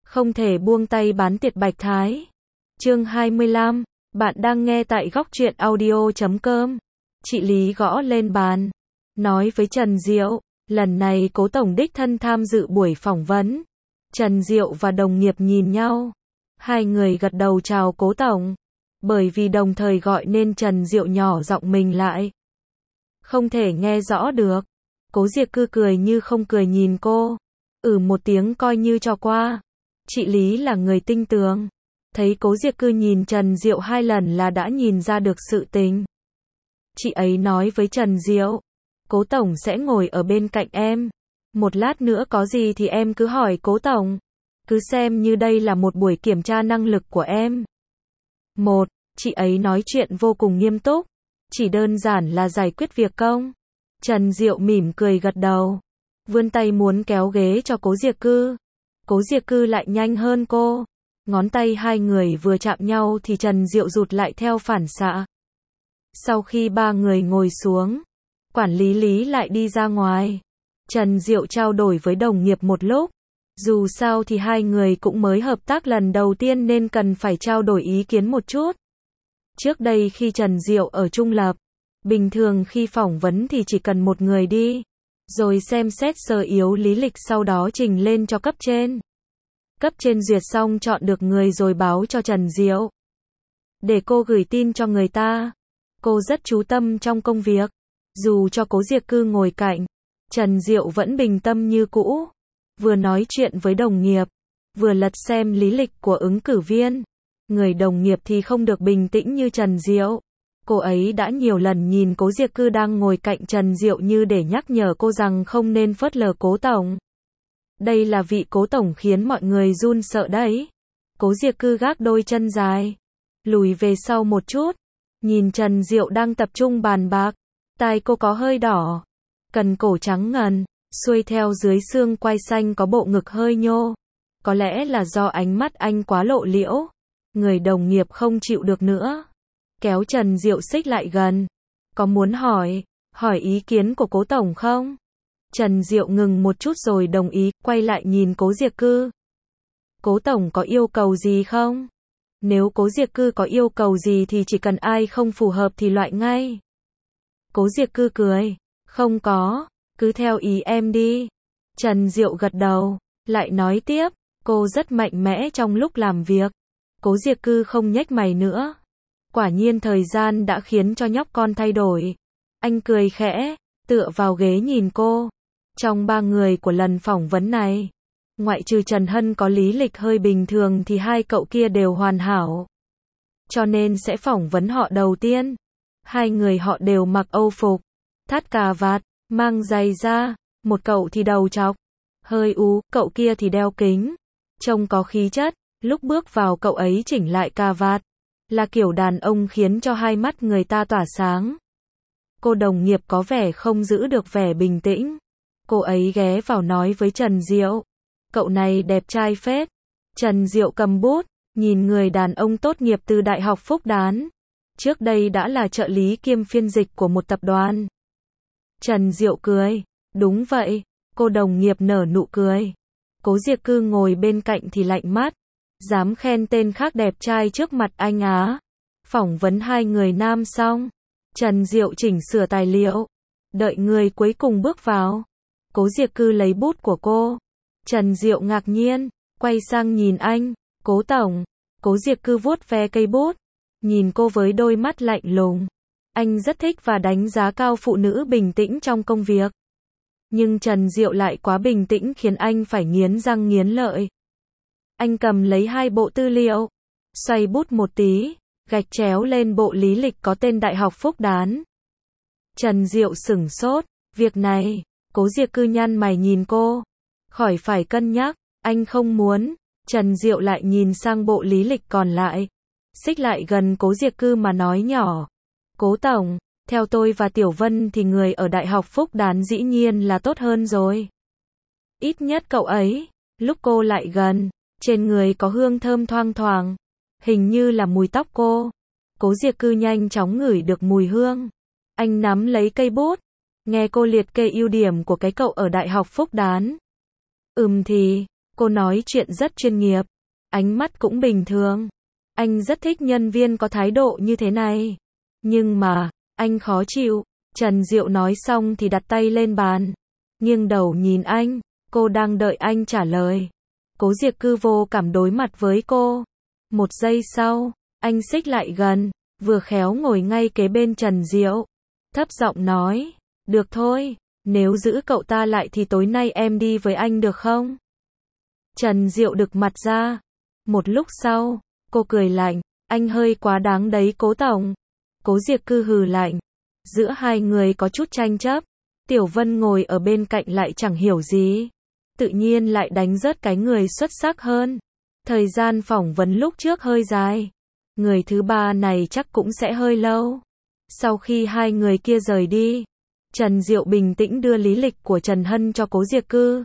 Không thể buông tay bán tiệt Bạch Thái. Chương 25, bạn đang nghe tại góc truyện audio.com. Chị Lý gõ lên bàn, nói với Trần Diệu, lần này Cố tổng đích thân tham dự buổi phỏng vấn. Trần Diệu và đồng nghiệp nhìn nhau, hai người gật đầu chào Cố tổng. Bởi vì đồng thời gọi nên Trần Diệu nhỏ giọng mình lại, không thể nghe rõ được. Cố Diệc Cư cười như không cười nhìn cô, một tiếng coi như cho qua. Chị Lý là người tinh tường, thấy Cố Diệc Cư nhìn Trần Diệu 2 lần là đã nhìn ra được sự tình. Chị ấy nói với Trần Diệu, Cố tổng sẽ ngồi ở bên cạnh em. Một lát nữa có gì thì em cứ hỏi Cố tổng. Cứ xem như đây là một buổi kiểm tra năng lực của em. Chị ấy nói chuyện vô cùng nghiêm túc. Chỉ đơn giản là giải quyết việc công. Trần Diệu mỉm cười gật đầu, vươn tay muốn kéo ghế cho Cố Diệc Cư. Cố Diệc Cư lại nhanh hơn cô. Ngón tay hai người vừa chạm nhau thì Trần Diệu rụt lại theo phản xạ. Sau khi ba người ngồi xuống, quản lý Lý lại đi ra ngoài. Trần Diệu trao đổi với đồng nghiệp một lúc. Dù sao thì hai người cũng mới hợp tác lần đầu tiên nên cần phải trao đổi ý kiến một chút. Trước đây khi Trần Diệu ở trung lập, bình thường khi phỏng vấn thì chỉ cần một người đi, rồi xem xét sơ yếu lý lịch sau đó trình lên cho cấp trên. Cấp trên duyệt xong chọn được người rồi báo cho Trần Diệu, để cô gửi tin cho người ta. Cô rất chú tâm trong công việc. Dù cho Cố Diệc Cư ngồi cạnh, Trần Diệu vẫn bình tâm như cũ. Vừa nói chuyện với đồng nghiệp, vừa lật xem lý lịch của ứng cử viên. Người đồng nghiệp thì không được bình tĩnh như Trần Diệu. Cô ấy đã nhiều lần nhìn Cố Diệc Cư đang ngồi cạnh Trần Diệu như để nhắc nhở cô rằng không nên phớt lờ Cố tổng. Đây là vị Cố tổng khiến mọi người run sợ đấy. Cố Diệc Cư gác đôi chân dài, lùi về sau một chút, nhìn Trần Diệu đang tập trung bàn bạc. Tai cô có hơi đỏ, cần cổ trắng ngần, xuôi theo dưới xương quai xanh có bộ ngực hơi nhô. Có lẽ là do ánh mắt anh quá lộ liễu. Người đồng nghiệp không chịu được nữa, kéo Trần Diệu xích lại gần. Có muốn hỏi ý kiến của Cố tổng không? Trần Diệu ngừng một chút rồi đồng ý, quay lại nhìn Cố Diệc Cư. Cố tổng có yêu cầu gì không? Nếu Cố Diệc Cư có yêu cầu gì thì chỉ cần ai không phù hợp thì loại ngay. Cố Diệc Cư cười, không có, cứ theo ý em đi. Trần Diệu gật đầu, lại nói tiếp, cô rất mạnh mẽ trong lúc làm việc. Cố Diệc Cư không nhếch mày nữa. Quả nhiên thời gian đã khiến cho nhóc con thay đổi. Anh cười khẽ, tựa vào ghế nhìn cô. Trong 3 người của lần phỏng vấn này, ngoại trừ Trần Hân có lý lịch hơi bình thường thì 2 cậu kia đều hoàn hảo. Cho nên sẽ phỏng vấn họ đầu tiên. 2 người họ đều mặc Âu phục, thắt cà vạt, mang giày da. Một cậu thì đầu trọc, hơi ú, cậu kia thì đeo kính, trông có khí chất. Lúc bước vào cậu ấy chỉnh lại cà vạt, là kiểu đàn ông khiến cho hai mắt người ta tỏa sáng. Cô đồng nghiệp có vẻ không giữ được vẻ bình tĩnh. Cô ấy ghé vào nói với Trần Diệu, cậu này đẹp trai phết. Trần Diệu cầm bút, nhìn người đàn ông tốt nghiệp từ Đại học Phúc Đán. Trước đây đã là trợ lý kiêm phiên dịch của một tập đoàn. Trần Diệu cười, đúng vậy. Cô đồng nghiệp nở nụ cười. Cố Diệc Cư ngồi bên cạnh thì lạnh mắt. Dám khen tên khác đẹp trai trước mặt anh á. Phỏng vấn 2 người nam xong, Trần Diệu chỉnh sửa tài liệu, đợi người cuối cùng bước vào. Cố Diệc Cư lấy bút của cô. Trần Diệu ngạc nhiên, quay sang nhìn anh, Cố tổng. Cố Diệc Cư vuốt ve cây bút, nhìn cô với đôi mắt lạnh lùng. Anh rất thích và đánh giá cao phụ nữ bình tĩnh trong công việc. Nhưng Trần Diệu lại quá bình tĩnh khiến anh phải nghiến răng nghiến lợi. Anh cầm lấy 2 bộ tư liệu, xoay bút một tí, gạch chéo lên bộ lý lịch có tên Đại học Phúc Đán. Trần Diệu sửng sốt, việc này. Cố Diệc Cư nhăn mày nhìn cô, khỏi phải cân nhắc, anh không muốn. Trần Diệu lại nhìn sang bộ lý lịch còn lại, xích lại gần Cố Diệc Cư mà nói nhỏ, Cố tổng, theo tôi và Tiểu Vân thì người ở Đại học Phúc Đán dĩ nhiên là tốt hơn rồi. Ít nhất cậu ấy. Lúc cô lại gần, trên người có hương thơm thoang thoảng, hình như là mùi tóc cô. Cố Diệc Cư nhanh chóng ngửi được mùi hương. Anh nắm lấy cây bút, nghe cô liệt kê ưu điểm của cái cậu ở Đại học Phúc Đán. Thì, Cô nói chuyện rất chuyên nghiệp, ánh mắt cũng bình thường. Anh rất thích nhân viên có thái độ như thế này. Nhưng mà, anh khó chịu. Trần Diệu nói xong thì đặt tay lên bàn, nghiêng đầu nhìn anh, cô đang đợi anh trả lời. Cố Diệc Cư vô cảm đối mặt với cô. Một giây sau, anh xích lại gần, vừa khéo ngồi ngay kế bên Trần Diệu. Thấp giọng nói, được thôi, nếu giữ cậu ta lại thì tối nay em đi với anh được không? Trần Diệu đực mặt ra. Một lúc sau, cô cười lạnh, anh hơi quá đáng đấy Cố tổng. Cố Diệc Cư hừ lạnh. Giữa hai người có chút tranh chấp. Tiểu Vân ngồi ở bên cạnh lại chẳng hiểu gì. Tự nhiên lại đánh rớt cái người xuất sắc hơn. Thời gian phỏng vấn lúc trước hơi dài. Người thứ ba này chắc cũng sẽ hơi lâu. Sau khi hai người kia rời đi, Trần Diệu bình tĩnh đưa lý lịch của Trần Hân cho Cố Diệc Cư.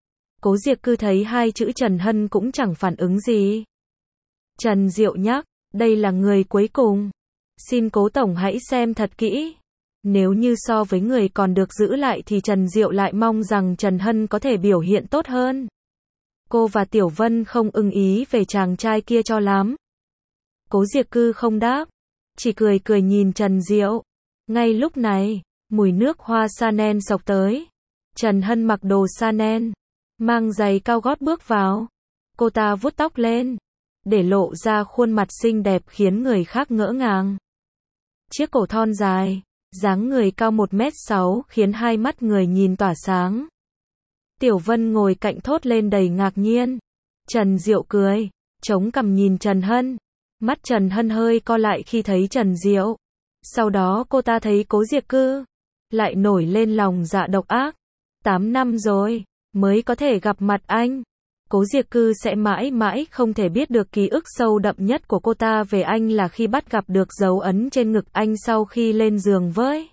Cố Diệc Cư thấy hai chữ Trần Hân cũng chẳng phản ứng gì. Trần Diệu nhắc, đây là người cuối cùng. Xin Cố tổng hãy xem thật kỹ. Nếu như so với người còn được giữ lại thì Trần Diệu lại mong rằng Trần Hân có thể biểu hiện tốt hơn. Cô và Tiểu Vân không ưng ý về chàng trai kia cho lắm. Cố Diệc Cư không đáp, chỉ cười cười nhìn Trần Diệu. Ngay lúc này, mùi nước hoa Chanel xộc tới. Trần Hân mặc đồ Chanel, mang giày cao gót bước vào. Cô ta vuốt tóc lên, để lộ ra khuôn mặt xinh đẹp khiến người khác ngỡ ngàng. Chiếc cổ thon dài, dáng người cao 1m6 khiến hai mắt người nhìn tỏa sáng. Tiểu Vân ngồi cạnh thốt lên đầy ngạc nhiên. Trần Diệu cười, chống cằm nhìn Trần Hân. Mắt Trần Hân hơi co lại khi thấy Trần Diệu. Sau đó cô ta thấy Cố Diệc Cư, lại nổi lên lòng dạ độc ác. 8 năm rồi, mới có thể gặp mặt anh. Cố Diệc Cư sẽ mãi mãi không thể biết được ký ức sâu đậm nhất của cô ta về anh là khi bắt gặp được dấu ấn trên ngực anh sau khi lên giường với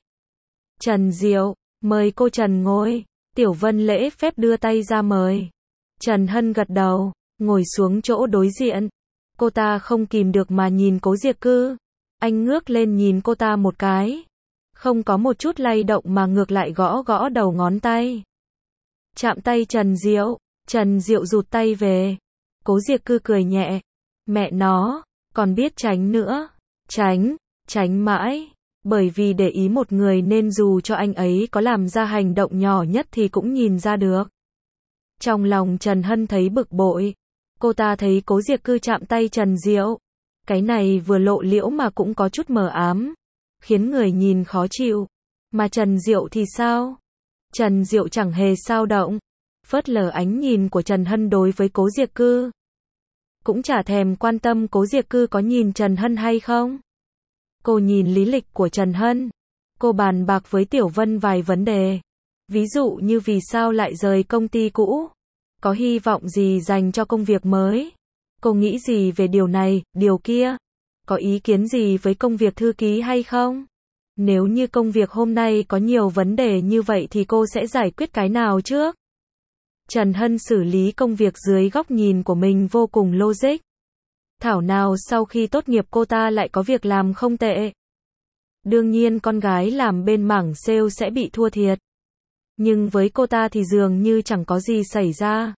Trần Diệu. Mời cô Trần ngồi. Tiểu Vân lễ phép đưa tay ra mời. Trần Hân gật đầu, ngồi xuống chỗ đối diện. Cô ta không kìm được mà nhìn Cố Diệc Cư. Anh ngước lên nhìn cô ta một cái. Không có một chút lay động mà ngược lại gõ gõ đầu ngón tay. Chạm tay Trần Diệu. Trần Diệu rụt tay về. Cố Diệc Cư cười nhẹ. Mẹ nó, còn biết tránh nữa. Tránh mãi. Bởi vì để ý một người nên dù cho anh ấy có làm ra hành động nhỏ nhất thì cũng nhìn ra được. Trong lòng Trần Hân thấy bực bội. Cô ta thấy Cố Diệc Cư chạm tay Trần Diệu. Cái này vừa lộ liễu mà cũng có chút mờ ám, khiến người nhìn khó chịu. Mà Trần Diệu thì sao? Trần Diệu chẳng hề sao động, phớt lờ ánh nhìn của Trần Hân đối với Cố Diệc Cư. Cũng chả thèm quan tâm Cố Diệc Cư có nhìn Trần Hân hay không. Cô nhìn lý lịch của Trần Hân. Cô bàn bạc với Tiểu Vân vài vấn đề. Ví dụ như vì sao lại rời công ty cũ? Có hy vọng gì dành cho công việc mới? Cô nghĩ gì về điều này, điều kia? Có ý kiến gì với công việc thư ký hay không? Nếu như công việc hôm nay có nhiều vấn đề như vậy thì cô sẽ giải quyết cái nào trước? Trần Hân xử lý công việc dưới góc nhìn của mình vô cùng logic. Thảo nào sau khi tốt nghiệp cô ta lại có việc làm không tệ. Đương nhiên con gái làm bên mảng sale sẽ bị thua thiệt. Nhưng với cô ta thì dường như chẳng có gì xảy ra.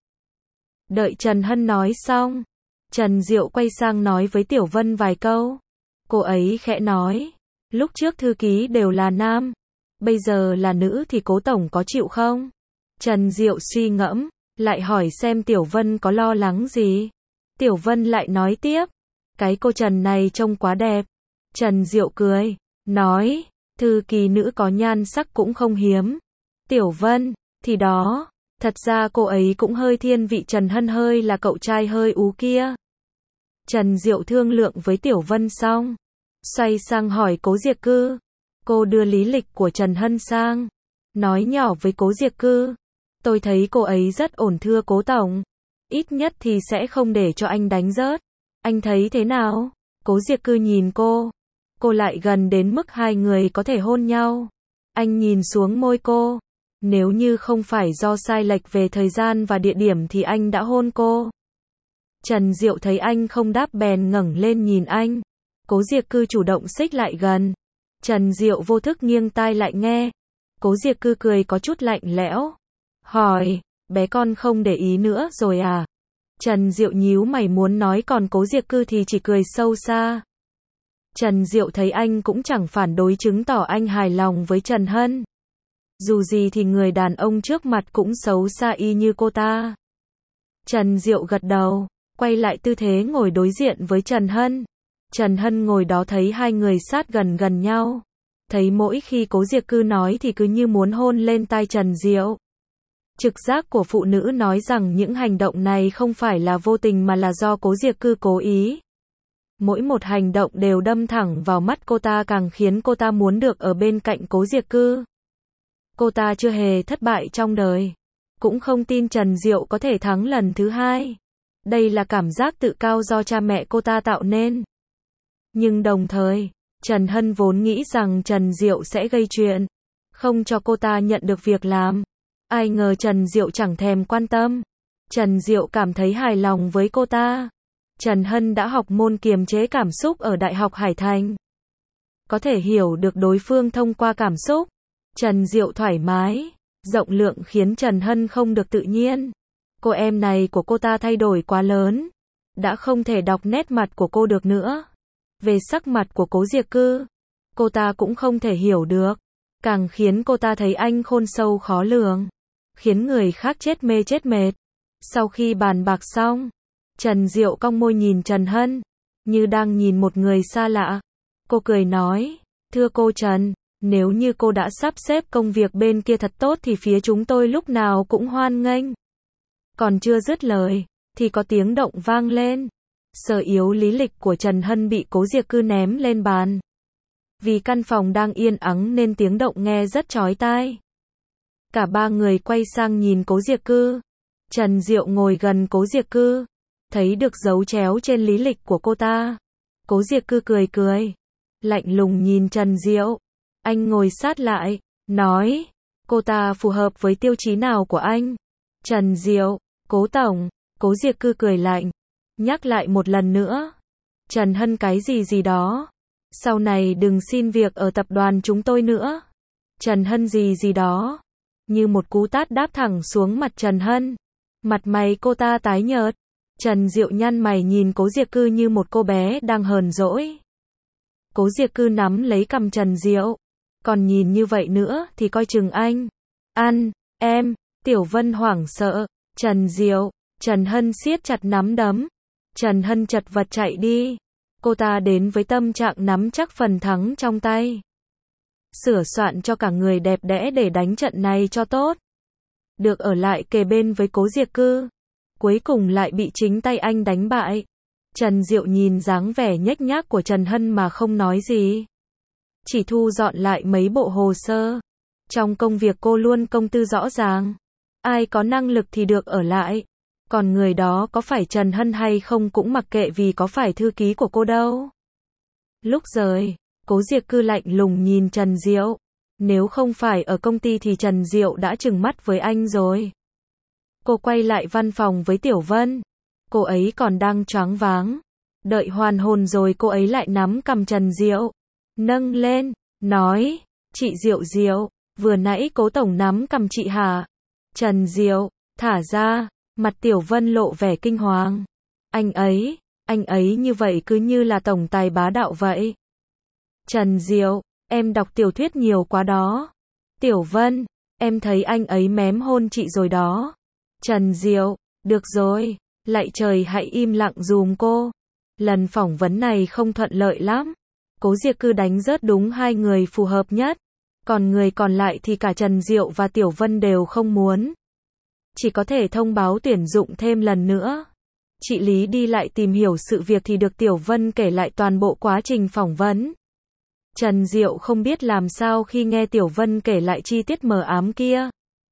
Đợi Trần Hân nói xong, Trần Diệu quay sang nói với Tiểu Vân vài câu. Cô ấy khẽ nói, lúc trước thư ký đều là nam, bây giờ là nữ thì Cố tổng có chịu không? Trần Diệu suy ngẫm, lại hỏi xem Tiểu Vân có lo lắng gì. Tiểu Vân lại nói tiếp, cái cô Trần này trông quá đẹp. Trần Diệu cười, nói, thư ký nữ có nhan sắc cũng không hiếm. Tiểu Vân, thì đó, thật ra cô ấy cũng hơi thiên vị Trần Hân hơi là cậu trai hơi ú kia. Trần Diệu thương lượng với Tiểu Vân xong, xoay sang hỏi Cố Diệc Cư. Cô đưa lý lịch của Trần Hân sang, nói nhỏ với Cố Diệc Cư. Tôi thấy cô ấy rất ổn thưa Cố tổng. Ít nhất thì sẽ không để cho anh đánh rớt. Anh thấy thế nào? Cố Diệc Cư nhìn cô. Cô lại gần đến mức hai người có thể hôn nhau. Anh nhìn xuống môi cô. Nếu như không phải do sai lệch về thời gian và địa điểm thì anh đã hôn cô. Trần Diệu thấy anh không đáp bèn ngẩng lên nhìn anh. Cố Diệc Cư chủ động xích lại gần. Trần Diệu vô thức nghiêng tai lại nghe. Cố Diệc Cư cười có chút lạnh lẽo. Hỏi, bé con không để ý nữa rồi à? Trần Diệu nhíu mày muốn nói còn Cố Diệc Cư thì chỉ cười sâu xa. Trần Diệu thấy anh cũng chẳng phản đối chứng tỏ anh hài lòng với Trần Hân. Dù gì thì người đàn ông trước mặt cũng xấu xa y như cô ta. Trần Diệu gật đầu, quay lại tư thế ngồi đối diện với Trần Hân. Trần Hân ngồi đó thấy hai người sát gần gần nhau. Thấy mỗi khi Cố Diệc Cư nói thì cứ như muốn hôn lên tai Trần Diệu. Trực giác của phụ nữ nói rằng những hành động này không phải là vô tình mà là do Cố Diệc Cư cố ý. Mỗi một hành động đều đâm thẳng vào mắt cô ta càng khiến cô ta muốn được ở bên cạnh Cố Diệc Cư. Cô ta chưa hề thất bại trong đời. Cũng không tin Trần Diệu có thể thắng lần thứ hai. Đây là cảm giác tự cao do cha mẹ cô ta tạo nên. Nhưng đồng thời, Trần Hân vốn nghĩ rằng Trần Diệu sẽ gây chuyện, không cho cô ta nhận được việc làm. Ai ngờ Trần Diệu chẳng thèm quan tâm. Trần Diệu cảm thấy hài lòng với cô ta. Trần Hân đã học môn kiềm chế cảm xúc ở Đại học Hải Thành. Có thể hiểu được đối phương thông qua cảm xúc. Trần Diệu thoải mái, rộng lượng khiến Trần Hân không được tự nhiên. Cô em này của cô ta thay đổi quá lớn. Đã không thể đọc nét mặt của cô được nữa. Về sắc mặt của Cố Diệc Cư, cô ta cũng không thể hiểu được. Càng khiến cô ta thấy anh khôn sâu khó lường. Khiến người khác chết mê chết mệt. Sau khi bàn bạc xong, Trần Diệu cong môi nhìn Trần Hân, như đang nhìn một người xa lạ. Cô cười nói, thưa cô Trần, nếu như cô đã sắp xếp công việc bên kia thật tốt thì phía chúng tôi lúc nào cũng hoan nghênh. Còn chưa dứt lời, thì có tiếng động vang lên. Sở yếu lý lịch của Trần Hân bị Cố Diệc Cư ném lên bàn. Vì căn phòng đang yên ắng nên tiếng động nghe rất chói tai. Cả ba người quay sang nhìn Cố Diệc Cư. Trần Diệu ngồi gần Cố Diệc Cư, thấy được dấu chéo trên lý lịch của cô ta. Cố Diệc Cư cười cười, lạnh lùng nhìn Trần Diệu. Anh ngồi sát lại, nói, cô ta phù hợp với tiêu chí nào của anh? Trần Diệu, Cố tổng. Cố Diệc Cư cười lạnh, nhắc lại một lần nữa. Trần Hân cái gì gì đó. Sau này đừng xin việc ở tập đoàn chúng tôi nữa. Trần Hân gì gì đó. Như một cú tát đáp thẳng xuống mặt Trần Hân. Mặt mày cô ta tái nhợt. Trần Diệu nhăn mày nhìn Cố Diệc Cư như một cô bé đang hờn dỗi. Cố Diệc Cư nắm lấy cằm Trần Diệu. Còn nhìn như vậy nữa thì coi chừng anh. Em. Tiểu Vân hoảng sợ. Trần Diệu. Trần Hân siết chặt nắm đấm. Trần Hân chật vật chạy đi. Cô ta đến với tâm trạng nắm chắc phần thắng trong tay. Sửa soạn cho cả người đẹp đẽ để đánh trận này cho tốt. Được ở lại kề bên với Cố Diệc Cư. Cuối cùng lại bị chính tay anh đánh bại. Trần Diệu nhìn dáng vẻ nhếch nhác của Trần Hân mà không nói gì. Chỉ thu dọn lại mấy bộ hồ sơ. Trong công việc cô luôn công tư rõ ràng. Ai có năng lực thì được ở lại. Còn người đó có phải Trần Hân hay không cũng mặc kệ vì có phải thư ký của cô đâu. Lúc rời, Cố Diệc Cư lạnh lùng nhìn Trần Diệu. Nếu không phải ở công ty thì Trần Diệu đã trừng mắt với anh rồi. Cô quay lại văn phòng với Tiểu Vân. Cô ấy còn đang choáng váng. Đợi hoàn hồn rồi cô ấy lại nắm cằm Trần Diệu. Nâng lên, nói, chị Diệu Diệu, vừa nãy Cố tổng nắm cằm chị hả? Trần Diệu, thả ra. Mặt Tiểu Vân lộ vẻ kinh hoàng. Anh ấy như vậy cứ như là tổng tài bá đạo vậy. Trần Diệu, em đọc tiểu thuyết nhiều quá đó. Tiểu Vân, em thấy anh ấy mém hôn chị rồi đó. Trần Diệu, được rồi, lạy trời hãy im lặng dùm cô. Lần phỏng vấn này không thuận lợi lắm. Cố Diệc Cư đánh rớt đúng hai người phù hợp nhất. Còn người còn lại thì cả Trần Diệu và Tiểu Vân đều không muốn. Chỉ có thể thông báo tuyển dụng thêm lần nữa. Chị Lý đi lại tìm hiểu sự việc thì được Tiểu Vân kể lại toàn bộ quá trình phỏng vấn. Trần Diệu không biết làm sao khi nghe Tiểu Vân kể lại chi tiết mờ ám kia.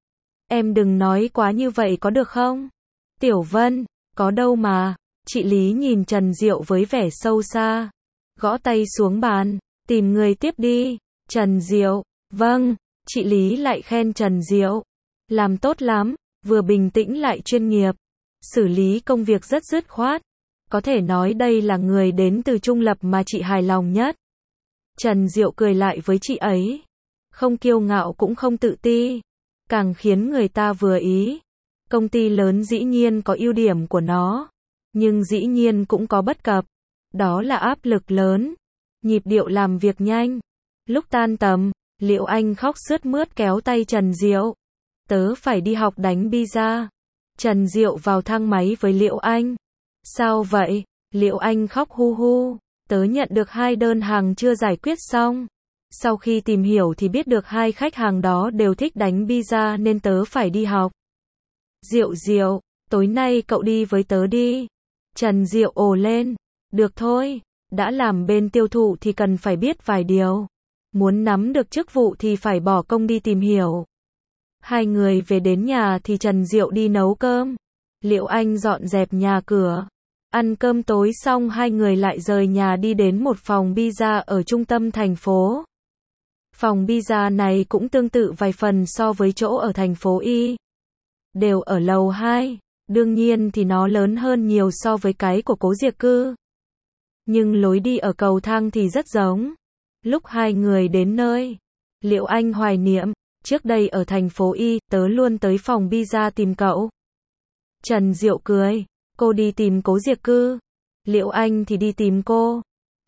Em đừng nói quá như vậy có được không? Tiểu Vân, có đâu mà. Chị Lý nhìn Trần Diệu với vẻ sâu xa. Gõ tay xuống bàn, tìm người tiếp đi. Trần Diệu, vâng. Chị Lý lại khen Trần Diệu. Làm tốt lắm. Vừa bình tĩnh lại chuyên nghiệp. Xử lý công việc rất dứt khoát. Có thể nói đây là người đến từ trung lập mà chị hài lòng nhất. Trần Diệu cười lại với chị ấy. Không kiêu ngạo cũng không tự ti. Càng khiến người ta vừa ý. Công ty lớn dĩ nhiên có ưu điểm của nó, nhưng dĩ nhiên cũng có bất cập. Đó là áp lực lớn, nhịp điệu làm việc nhanh. Lúc tan tầm, Liệu Anh khóc sướt mướt kéo tay Trần Diệu. Tớ phải đi học đánh pizza. Trần Diệu vào thang máy với Liệu Anh. Sao vậy? Liệu Anh khóc hu hu. Tớ nhận được 2 đơn hàng chưa giải quyết xong. Sau khi tìm hiểu thì biết được 2 khách hàng đó đều thích đánh pizza nên tớ phải đi học. Diệu Diệu, tối nay cậu đi với tớ đi. Trần Diệu ồ lên. Được thôi, đã làm bên tiêu thụ thì cần phải biết vài điều. Muốn nắm được chức vụ thì phải bỏ công đi tìm hiểu. Hai người về đến nhà thì Trần Diệu đi nấu cơm. Liệu Anh dọn dẹp nhà cửa. Ăn cơm tối xong hai người lại rời nhà đi đến một phòng pizza ở trung tâm thành phố. Phòng pizza này cũng tương tự vài phần so với chỗ ở thành phố Y. Đều ở lầu 2, đương nhiên thì nó lớn hơn nhiều so với cái của Cố Diệc Cư. Nhưng lối đi ở cầu thang thì rất giống. Lúc hai người đến nơi, Liệu Anh hoài niệm, trước đây ở thành phố Y, tớ luôn tới phòng pizza tìm cậu. Trần Diệu cười, cô đi tìm Cố Diệc Cư, Liệu Anh thì đi tìm cô.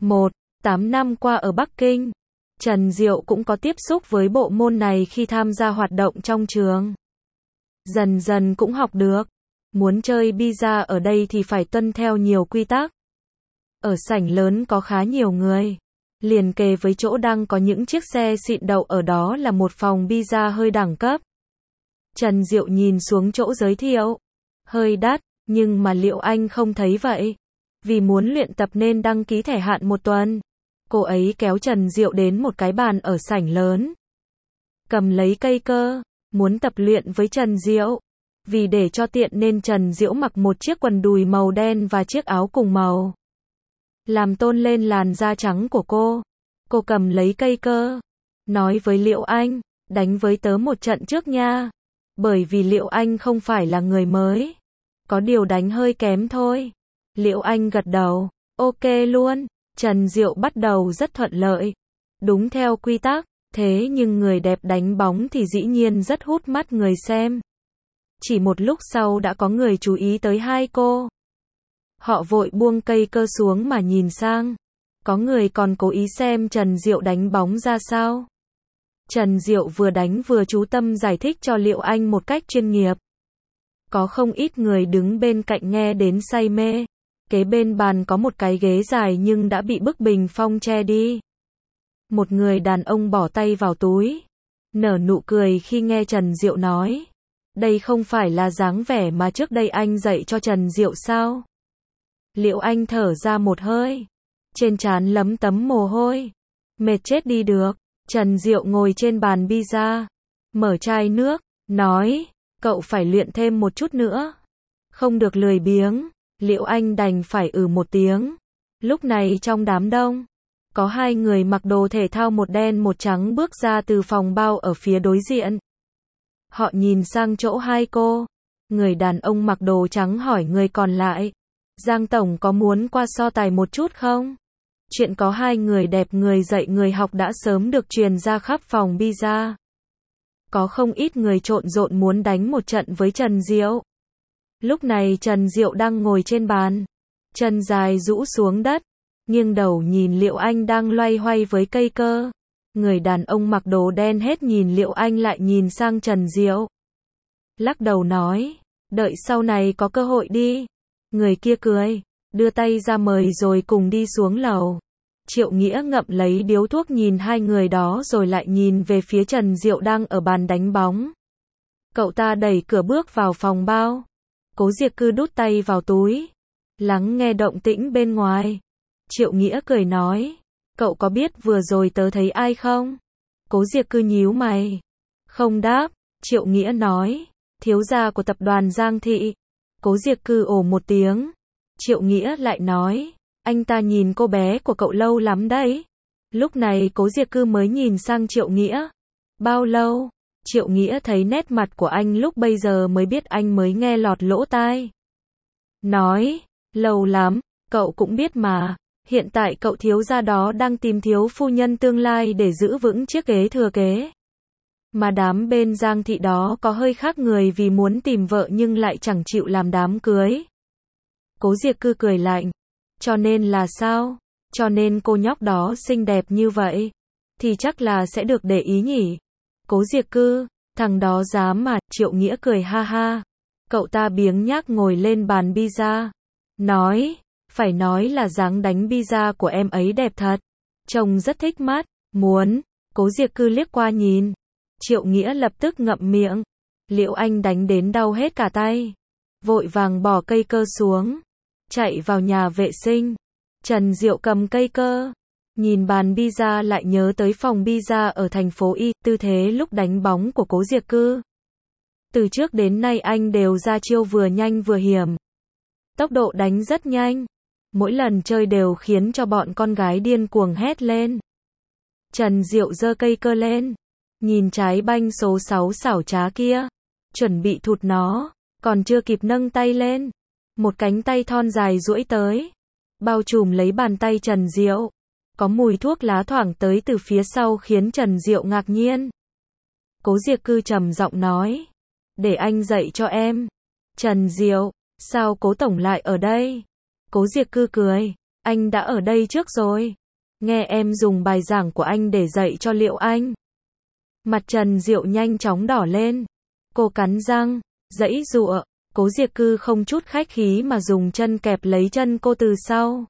8 năm qua ở Bắc Kinh, Trần Diệu cũng có tiếp xúc với bộ môn này khi tham gia hoạt động trong trường. Dần dần cũng học được, muốn chơi pizza ở đây thì phải tuân theo nhiều quy tắc. Ở sảnh lớn có khá nhiều người. Liền kề với chỗ đang có những chiếc xe xịn đậu ở đó là một phòng pizza hơi đẳng cấp. Trần Diệu nhìn xuống chỗ giới thiệu. Hơi đắt, nhưng mà Liệu Anh không thấy vậy. Vì muốn luyện tập nên đăng ký thẻ hạn 1 tuần. Cô ấy kéo Trần Diệu đến một cái bàn ở sảnh lớn. Cầm lấy cây cơ, muốn tập luyện với Trần Diệu. Vì để cho tiện nên Trần Diệu mặc một chiếc quần đùi màu đen và chiếc áo cùng màu. Làm tôn lên làn da trắng của cô. Cô cầm lấy cây cơ. Nói với Liệu Anh, đánh với tớ một trận trước nha. Bởi vì Liệu Anh không phải là người mới. Có điều đánh hơi kém thôi. Liệu Anh gật đầu. Ok luôn. Trần Diệu bắt đầu rất thuận lợi. Đúng theo quy tắc. Thế nhưng người đẹp đánh bóng thì dĩ nhiên rất hút mắt người xem. Chỉ một lúc sau đã có người chú ý tới hai cô. Họ vội buông cây cơ xuống mà nhìn sang. Có người còn cố ý xem Trần Diệu đánh bóng ra sao. Trần Diệu vừa đánh vừa chú tâm giải thích cho Liệu Anh một cách chuyên nghiệp. Có không ít người đứng bên cạnh nghe đến say mê. Kế bên bàn có một cái ghế dài nhưng đã bị bức bình phong che đi. Một người đàn ông bỏ tay vào túi. Nở nụ cười khi nghe Trần Diệu nói. Đây không phải là dáng vẻ mà trước đây anh dạy cho Trần Diệu sao? Liệu Anh thở ra một hơi. Trên trán lấm tấm mồ hôi. Mệt chết đi được. Trần Diệu ngồi trên bàn pizza. Mở chai nước. Nói. Cậu phải luyện thêm một chút nữa. Không được lười biếng. Liệu Anh đành phải một tiếng. Lúc này trong đám đông. Có hai người mặc đồ thể thao một đen một trắng bước ra từ phòng bao ở phía đối diện. Họ nhìn sang chỗ hai cô. Người đàn ông mặc đồ trắng hỏi người còn lại. Giang Tổng có muốn qua so tài một chút không? Chuyện có hai người đẹp người dạy người học đã sớm được truyền ra khắp phòng pizza. Có không ít người trộn rộn muốn đánh một trận với Trần Diệu. Lúc này Trần Diệu đang ngồi trên bàn. Chân dài rũ xuống đất. Nghiêng đầu nhìn Liệu Anh đang loay hoay với cây cơ. Người đàn ông mặc đồ đen hết nhìn Liệu Anh lại nhìn sang Trần Diệu. Lắc đầu nói. Đợi sau này có cơ hội đi. Người kia cười. Đưa tay ra mời rồi cùng đi xuống lầu. Triệu Nghĩa ngậm lấy điếu thuốc nhìn hai người đó rồi lại nhìn về phía Trần Diệu đang ở bàn đánh bóng. Cậu ta đẩy cửa bước vào phòng bao. Cố Diệc Cư đút tay vào túi. Lắng nghe động tĩnh bên ngoài. Triệu Nghĩa cười nói. Cậu có biết vừa rồi tớ thấy ai không? Cố Diệc Cư nhíu mày. Không đáp. Triệu Nghĩa nói. Thiếu gia của tập đoàn Giang Thị. Cố Diệc Cư ồ một tiếng. Triệu Nghĩa lại nói. Anh ta nhìn cô bé của cậu lâu lắm đấy. Lúc này Cố Diệc Cư mới nhìn sang Triệu Nghĩa. Bao lâu? Triệu Nghĩa thấy nét mặt của anh lúc bây giờ mới biết anh mới nghe lọt lỗ tai. Nói. Lâu lắm. Cậu cũng biết mà. Hiện tại cậu thiếu gia đó đang tìm thiếu phu nhân tương lai để giữ vững chiếc ghế thừa kế. Mà đám bên Giang thị đó có hơi khác người vì muốn tìm vợ nhưng lại chẳng chịu làm đám cưới. Cố Diệc Cư cười lạnh. Cho nên là sao? Cho nên cô nhóc đó xinh đẹp như vậy, thì chắc là sẽ được để ý nhỉ? Cố Diệc Cư, thằng đó dám mà, Triệu Nghĩa cười ha ha. Cậu ta biếng nhác ngồi lên bàn pizza. Nói, phải nói là dáng đánh pizza của em ấy đẹp thật. Trông rất thích mắt, muốn. Cố Diệc Cư liếc qua nhìn. Triệu Nghĩa lập tức ngậm miệng. Liệu anh đánh đến đau hết cả tay. Vội vàng bỏ cây cơ xuống. Chạy vào nhà vệ sinh. Trần Diệu cầm cây cơ. Nhìn bàn pizza lại nhớ tới phòng pizza ở thành phố Y, tư thế lúc đánh bóng của Cố Diệc Cư. Từ trước đến nay anh đều ra chiêu vừa nhanh vừa hiểm. Tốc độ đánh rất nhanh. Mỗi lần chơi đều khiến cho bọn con gái điên cuồng hét lên. Trần Diệu giơ cây cơ lên. Nhìn trái banh số 6 xảo trá kia. Chuẩn bị thụt nó. Còn chưa kịp nâng tay lên. Một cánh tay thon dài duỗi tới. Bao trùm lấy bàn tay Trần Diệu. Có mùi thuốc lá thoảng tới từ phía sau khiến Trần Diệu ngạc nhiên. Cố Diệc Cư trầm giọng nói. Để anh dạy cho em. Trần Diệu, sao Cố tổng lại ở đây? Cố Diệc Cư cười. Anh đã ở đây trước rồi. Nghe em dùng bài giảng của anh để dạy cho Liệu Anh. Mặt Trần Diệu nhanh chóng đỏ lên. Cô cắn răng, giãy giụa. Cố Diệc Cư không chút khách khí mà dùng chân kẹp lấy chân cô từ sau.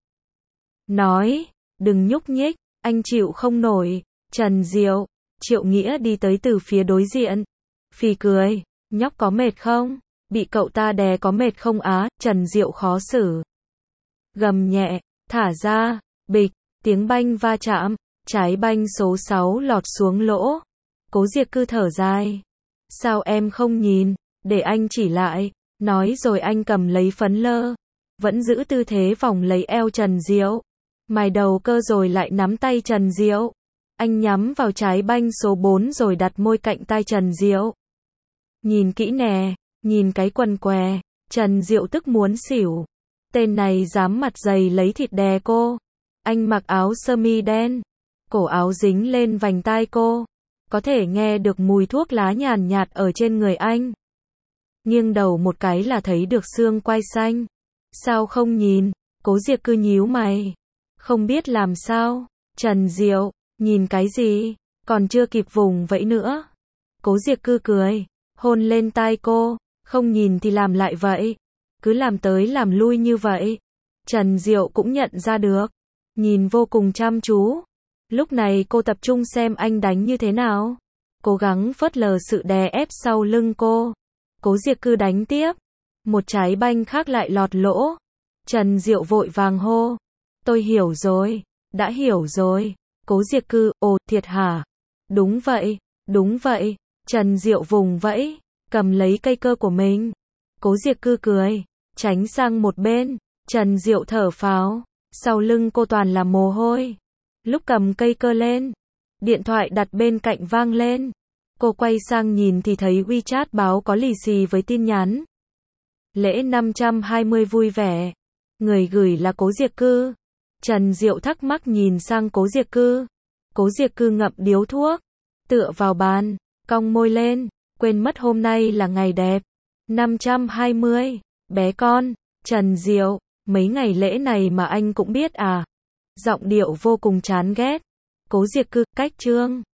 Nói, đừng nhúc nhích, anh chịu không nổi. Trần Diệu, Triệu Nghĩa đi tới từ phía đối diện. Phì cười, nhóc có mệt không? Bị cậu ta đè có mệt không á? Trần Diệu khó xử. Gầm nhẹ, thả ra, bịch, tiếng banh va chạm, trái banh số 6 lọt xuống lỗ. Cố Diệc Cư thở dài. Sao em không nhìn, để anh chỉ lại. Nói rồi anh cầm lấy phấn lơ. Vẫn giữ tư thế vòng lấy eo Trần Diệu. Mài đầu cơ rồi lại nắm tay Trần Diệu. Anh nhắm vào trái banh số 4 rồi đặt môi cạnh tai Trần Diệu. Nhìn kỹ nè, nhìn cái quần què. Trần Diệu tức muốn xỉu. Tên này dám mặt dày lấy thịt đè cô. Anh mặc áo sơ mi đen. Cổ áo dính lên vành tai cô. Có thể nghe được mùi thuốc lá nhàn nhạt ở trên người anh. Nghiêng đầu một cái là thấy được xương quai xanh. Sao không nhìn? Cố Diệc Cư nhíu mày. Không biết làm sao. Trần Diệu, nhìn cái gì? Còn chưa kịp vùng vẫy nữa. Cố Diệc Cư cười. Hôn lên tai cô. Không nhìn thì làm lại vậy. Cứ làm tới làm lui như vậy. Trần Diệu cũng nhận ra được. Nhìn vô cùng chăm chú. Lúc này cô tập trung xem anh đánh như thế nào. Cố gắng phớt lờ sự đè ép sau lưng cô. Cố Diệc Cư đánh tiếp. Một trái banh khác lại lọt lỗ. Trần Diệu vội vàng hô. Tôi hiểu rồi. Đã hiểu rồi. Cố Diệc Cư, ồ, thiệt hả? Đúng vậy, đúng vậy. Trần Diệu vùng vẫy. Cầm lấy cây cơ của mình. Cố Diệc Cư cười. Tránh sang một bên. Trần Diệu thở phào. Sau lưng cô toàn là mồ hôi. Lúc cầm cây cơ lên. Điện thoại đặt bên cạnh vang lên. Cô quay sang nhìn thì thấy WeChat báo có lì xì với tin nhắn. Lễ 520 vui vẻ. Người gửi là Cố Diệc Cư. Trần Diệu thắc mắc nhìn sang Cố Diệc Cư. Cố Diệc Cư ngậm điếu thuốc. Tựa vào bàn. Cong môi lên. Quên mất hôm nay là ngày đẹp. 520. Bé con. Trần Diệu. Mấy ngày lễ này mà anh cũng biết à? Giọng điệu vô cùng chán ghét. Cố Diệc Cư, cách chương.